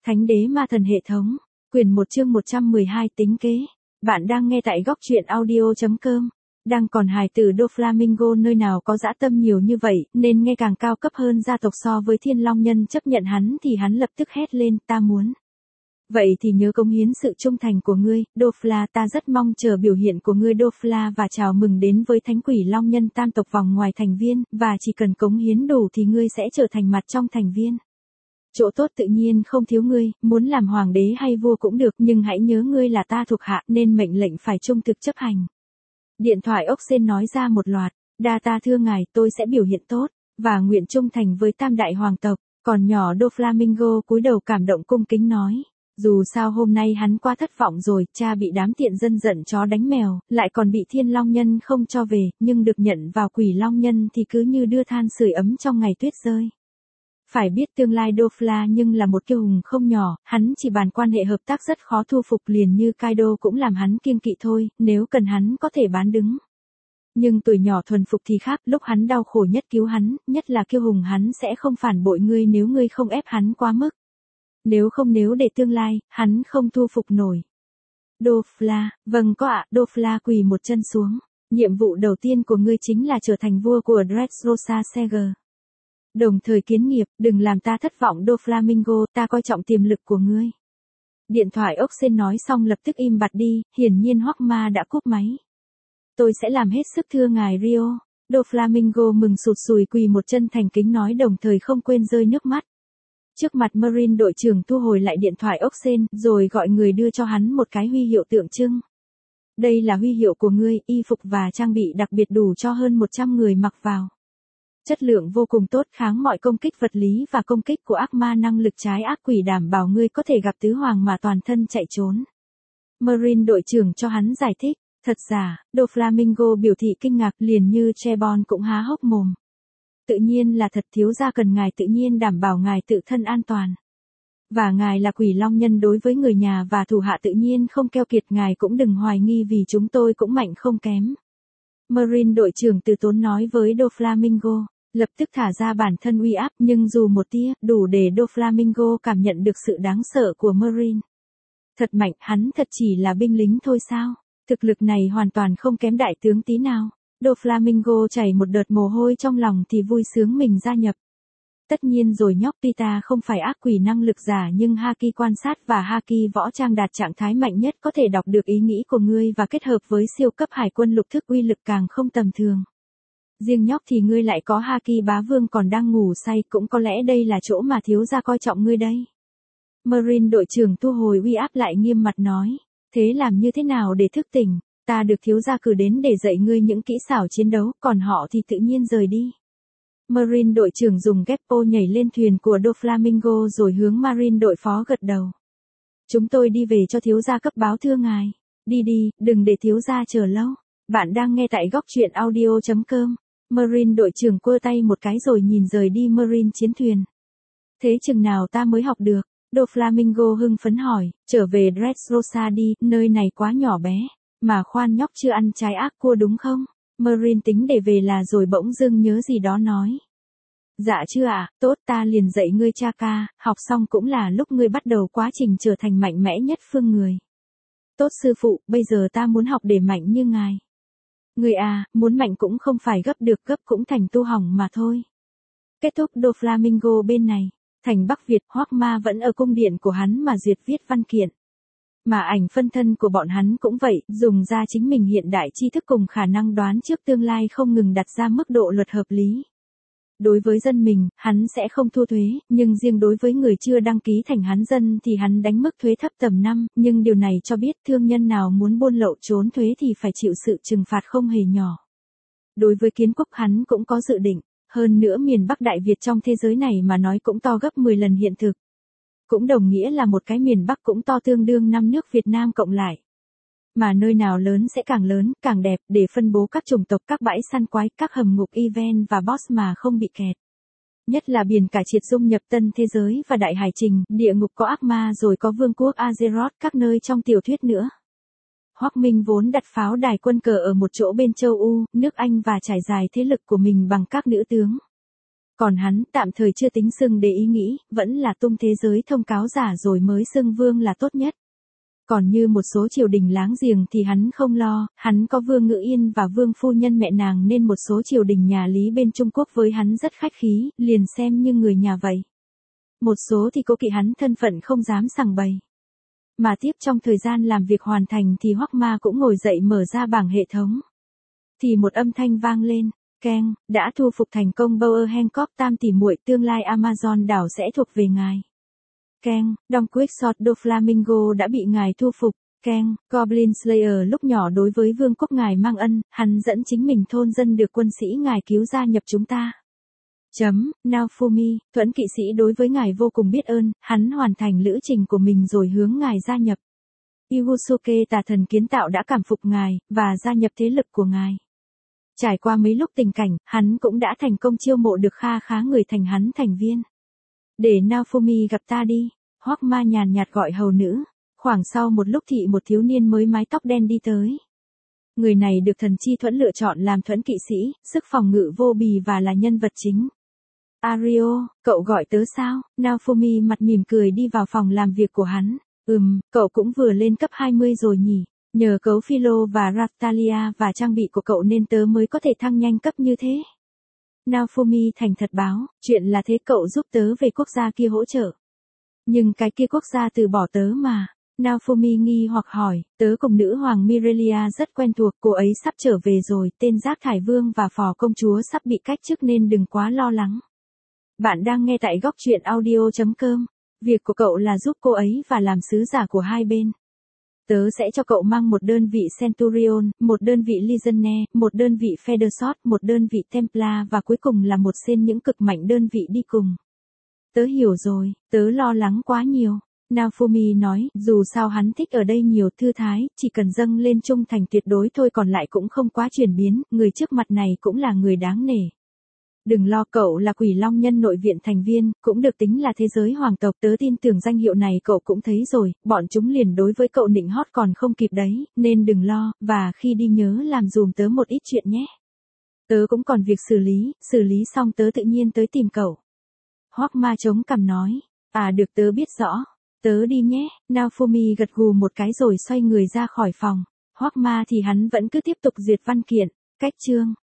Thánh đế ma thần hệ thống. Quyền 1 chương 112 tính kế. Bạn đang nghe tại góc truyện audio.com. Đang còn hài tử Doflamingo nơi nào có dã tâm nhiều như vậy, nên nghe càng cao cấp hơn gia tộc so với Thiên Long Nhân chấp nhận hắn thì hắn lập tức hét lên, ta muốn. Vậy thì nhớ cống hiến sự trung thành của ngươi, Dofla, ta rất mong chờ biểu hiện của ngươi Dofla và chào mừng đến với Thánh Quỷ Long Nhân tam tộc vòng ngoài thành viên, và chỉ cần cống hiến đủ thì ngươi sẽ trở thành mặt trong thành viên. Chỗ tốt tự nhiên không thiếu ngươi, muốn làm hoàng đế hay vua cũng được, nhưng hãy nhớ ngươi là ta thuộc hạ nên mệnh lệnh phải trung thực chấp hành. Điện thoại ốc sên nói ra một loạt, đa ta thưa ngài, tôi sẽ biểu hiện tốt, và nguyện trung thành với tam đại hoàng tộc. Còn nhỏ Doflamingo cúi đầu cảm động cung kính nói, dù sao hôm nay hắn quá thất vọng rồi, cha bị đám tiện dân giận chó đánh mèo, lại còn bị Thiên Long Nhân không cho về, nhưng được nhận vào Quỷ Long Nhân thì cứ như đưa than sưởi ấm trong ngày tuyết rơi. Phải biết tương lai Dofla nhưng là một kiêu hùng không nhỏ, hắn chỉ bàn quan hệ hợp tác rất khó thu phục, liền như Kaido cũng làm hắn kiêng kỵ thôi, nếu cần hắn có thể bán đứng. Nhưng tuổi nhỏ thuần phục thì khác, lúc hắn đau khổ nhất cứu hắn, nhất là kiêu hùng hắn sẽ không phản bội ngươi nếu ngươi không ép hắn quá mức. Nếu để tương lai, hắn không thu phục nổi. Dofla, vâng có ạ, Dofla quỳ một chân xuống. Nhiệm vụ đầu tiên của ngươi chính là trở thành vua của Dressrosa Seger. Đồng thời kiến nghiệp, đừng làm ta thất vọng Doflamingo, ta coi trọng tiềm lực của ngươi. Điện thoại ốc sên nói xong lập tức im bặt đi, hiển nhiên Hoắc Ma đã cúp máy. Tôi sẽ làm hết sức thưa ngài Rio. Doflamingo mừng sụt sùi quỳ một chân thành kính nói, đồng thời không quên rơi nước mắt. Trước mặt Marine đội trưởng thu hồi lại điện thoại ốc sên, rồi gọi người đưa cho hắn một cái huy hiệu tượng trưng. Đây là huy hiệu của ngươi, y phục và trang bị đặc biệt đủ cho hơn 100 người mặc vào. Chất lượng vô cùng tốt, kháng mọi công kích vật lý và công kích của ác ma, năng lực trái ác quỷ đảm bảo ngươi có thể gặp tứ hoàng mà toàn thân chạy trốn. Marine đội trưởng cho hắn giải thích, thật giả, Doflamingo biểu thị kinh ngạc, liền như Trebon cũng há hốc mồm. Tự nhiên là thật, thiếu gia cần ngài tự nhiên đảm bảo ngài tự thân an toàn. Và ngài là Quỷ Long Nhân, đối với người nhà và thủ hạ tự nhiên không keo kiệt, ngài cũng đừng hoài nghi vì chúng tôi cũng mạnh không kém. Marine đội trưởng từ tốn nói với Doflamingo, lập tức thả ra bản thân uy áp, nhưng dù một tia, đủ để Doflamingo cảm nhận được sự đáng sợ của Marine. Thật mạnh, hắn thật chỉ là binh lính thôi sao? Thực lực này hoàn toàn không kém đại tướng tí nào. Doflamingo chảy một đợt mồ hôi trong lòng thì vui sướng mình gia nhập. Tất nhiên rồi nhóc Pita không phải ác quỷ năng lực giả, nhưng Haki quan sát và Haki võ trang đạt trạng thái mạnh nhất có thể đọc được ý nghĩ của ngươi và kết hợp với siêu cấp hải quân lục thức uy lực càng không tầm thường. Riêng nhóc thì ngươi lại có Haki bá vương còn đang ngủ say, cũng có lẽ đây là chỗ mà thiếu gia coi trọng ngươi đây. Marine đội trưởng thu hồi uy áp lại nghiêm mặt nói, thế làm như thế nào để thức tỉnh? Ta được thiếu gia cử đến để dạy ngươi những kỹ xảo chiến đấu, còn họ thì tự nhiên rời đi. Marine đội trưởng dùng Geppo nhảy lên thuyền của Doflamingo rồi hướng Marine đội phó gật đầu. Chúng tôi đi về cho thiếu gia cấp báo thưa ngài. Đi đi, đừng để thiếu gia chờ lâu. Bạn đang nghe tại góc truyện audio.com. Marine đội trưởng quơ tay một cái rồi nhìn rời đi Marine chiến thuyền. Thế chừng nào ta mới học được? Doflamingo hưng phấn hỏi, trở về Dressrosa đi, nơi này quá nhỏ bé. Mà khoan, nhóc chưa ăn trái ác cua đúng không? Marine tính để về là rồi bỗng dưng nhớ gì đó nói. Dạ chưa ạ, tốt, ta liền dạy ngươi cha ca, học xong cũng là lúc ngươi bắt đầu quá trình trở thành mạnh mẽ nhất phương người. Tốt sư phụ, bây giờ ta muốn học để mạnh như ngài. Ngươi à, muốn mạnh cũng không phải gấp được, gấp cũng thành tu hỏng mà thôi. Kết thúc Doflamingo bên này, thành Bắc Việt, Hoắc Ma vẫn ở cung điện của hắn mà duyệt viết văn kiện. Mà ảnh phân thân của bọn hắn cũng vậy, dùng ra chính mình hiện đại tri thức cùng khả năng đoán trước tương lai không ngừng đặt ra mức độ luật hợp lý. Đối với dân mình, hắn sẽ không thu thuế, nhưng riêng đối với người chưa đăng ký thành hắn dân thì hắn đánh mức thuế thấp tầm 5, nhưng điều này cho biết thương nhân nào muốn buôn lậu trốn thuế thì phải chịu sự trừng phạt không hề nhỏ. Đối với kiến quốc hắn cũng có dự định, hơn nữa miền Bắc Đại Việt trong thế giới này mà nói cũng to gấp 10 lần hiện thực. Cũng đồng nghĩa là một cái miền Bắc cũng to tương đương 5 nước Việt Nam cộng lại. Mà nơi nào lớn sẽ càng lớn, càng đẹp, để phân bố các chủng tộc, các bãi săn quái, các hầm ngục event và boss mà không bị kẹt. Nhất là biển cả triệt dung nhập tân thế giới và đại hải trình, địa ngục có ác ma rồi có vương quốc Azeroth, các nơi trong tiểu thuyết nữa. Hoắc Minh vốn đặt pháo đài quân cờ ở một chỗ bên châu Âu, nước Anh và trải dài thế lực của mình bằng các nữ tướng. Còn hắn tạm thời chưa tính xưng để ý nghĩ, vẫn là tung thế giới thông cáo giả rồi mới xưng vương là tốt nhất. Còn như một số triều đình láng giềng thì hắn không lo, hắn có Vương Ngữ Yên và Vương phu nhân mẹ nàng nên một số triều đình nhà Lý bên Trung Quốc với hắn rất khách khí, liền xem như người nhà vậy. Một số thì cố kỵ hắn thân phận không dám sằng bày. Mà tiếp trong thời gian làm việc hoàn thành thì Hoắc Ma cũng ngồi dậy mở ra bảng hệ thống. Thì một âm thanh vang lên, keng, đã thu phục thành công Bower Hancock tam tỷ muội, tương lai Amazon đảo sẽ thuộc về ngài. Keng, Don Quixote do Flamingo đã bị ngài thu phục. Keng, Goblin Slayer lúc nhỏ đối với vương quốc ngài mang ân, hắn dẫn chính mình thôn dân được quân sĩ ngài cứu gia nhập chúng ta. Naofumi, Thuẫn kỵ sĩ đối với ngài vô cùng biết ơn, hắn hoàn thành lữ trình của mình rồi hướng ngài gia nhập. Igusuke tà thần kiến tạo đã cảm phục ngài, và gia nhập thế lực của ngài. Trải qua mấy lúc tình cảnh, hắn cũng đã thành công chiêu mộ được kha khá người thành hắn thành viên. Để Naofumi gặp ta đi, Hoắc Ma nhàn nhạt gọi hầu nữ. Khoảng sau một lúc thì một thiếu niên mới mái tóc đen đi tới. Người này được thần chi thuẫn lựa chọn làm thuẫn kỵ sĩ, sức phòng ngự vô bì và là nhân vật chính. Ario, cậu gọi tớ sao? Naofumi mặt mỉm cười đi vào phòng làm việc của hắn. Cậu cũng vừa lên cấp 20 rồi nhỉ? Nhờ cấu Philo và Raftalia và trang bị của cậu nên tớ mới có thể thăng nhanh cấp như thế. Naofumi thành thật báo, chuyện là thế, cậu giúp tớ về quốc gia kia hỗ trợ. Nhưng cái kia quốc gia từ bỏ tớ mà. Naofumi nghi hoặc hỏi, tớ cùng nữ hoàng Mirelia rất quen thuộc, cô ấy sắp trở về rồi, tên Giác Thải Vương và phò công chúa sắp bị cách chức nên đừng quá lo lắng. Bạn đang nghe tại góc truyện audio.com. Việc của cậu là giúp cô ấy và làm sứ giả của hai bên. Tớ sẽ cho cậu mang một đơn vị Centurion, một đơn vị Legionnaire, một đơn vị Feathersword, một đơn vị Templar và cuối cùng là một sen những cực mạnh đơn vị đi cùng. Tớ hiểu rồi, tớ lo lắng quá nhiều. Naofumi nói, dù sao hắn thích ở đây nhiều thư thái, chỉ cần dâng lên trung thành tuyệt đối thôi, còn lại cũng không quá chuyển biến, người trước mặt này cũng là người đáng nể. Đừng lo, cậu là Quỷ Long nhân nội viện thành viên, cũng được tính là thế giới hoàng tộc, tớ tin tưởng danh hiệu này cậu cũng thấy rồi, bọn chúng liền đối với cậu nịnh hót còn không kịp đấy, nên đừng lo, và khi đi nhớ làm dùm tớ một ít chuyện nhé. Tớ cũng còn việc xử lý xong tớ tự nhiên tới tìm cậu. Hoắc Ma chống cằm nói, được, tớ biết rõ, tớ đi nhé. Naofumi gật gù một cái rồi xoay người ra khỏi phòng. Hoắc Ma thì hắn vẫn cứ tiếp tục duyệt văn kiện. Cách chương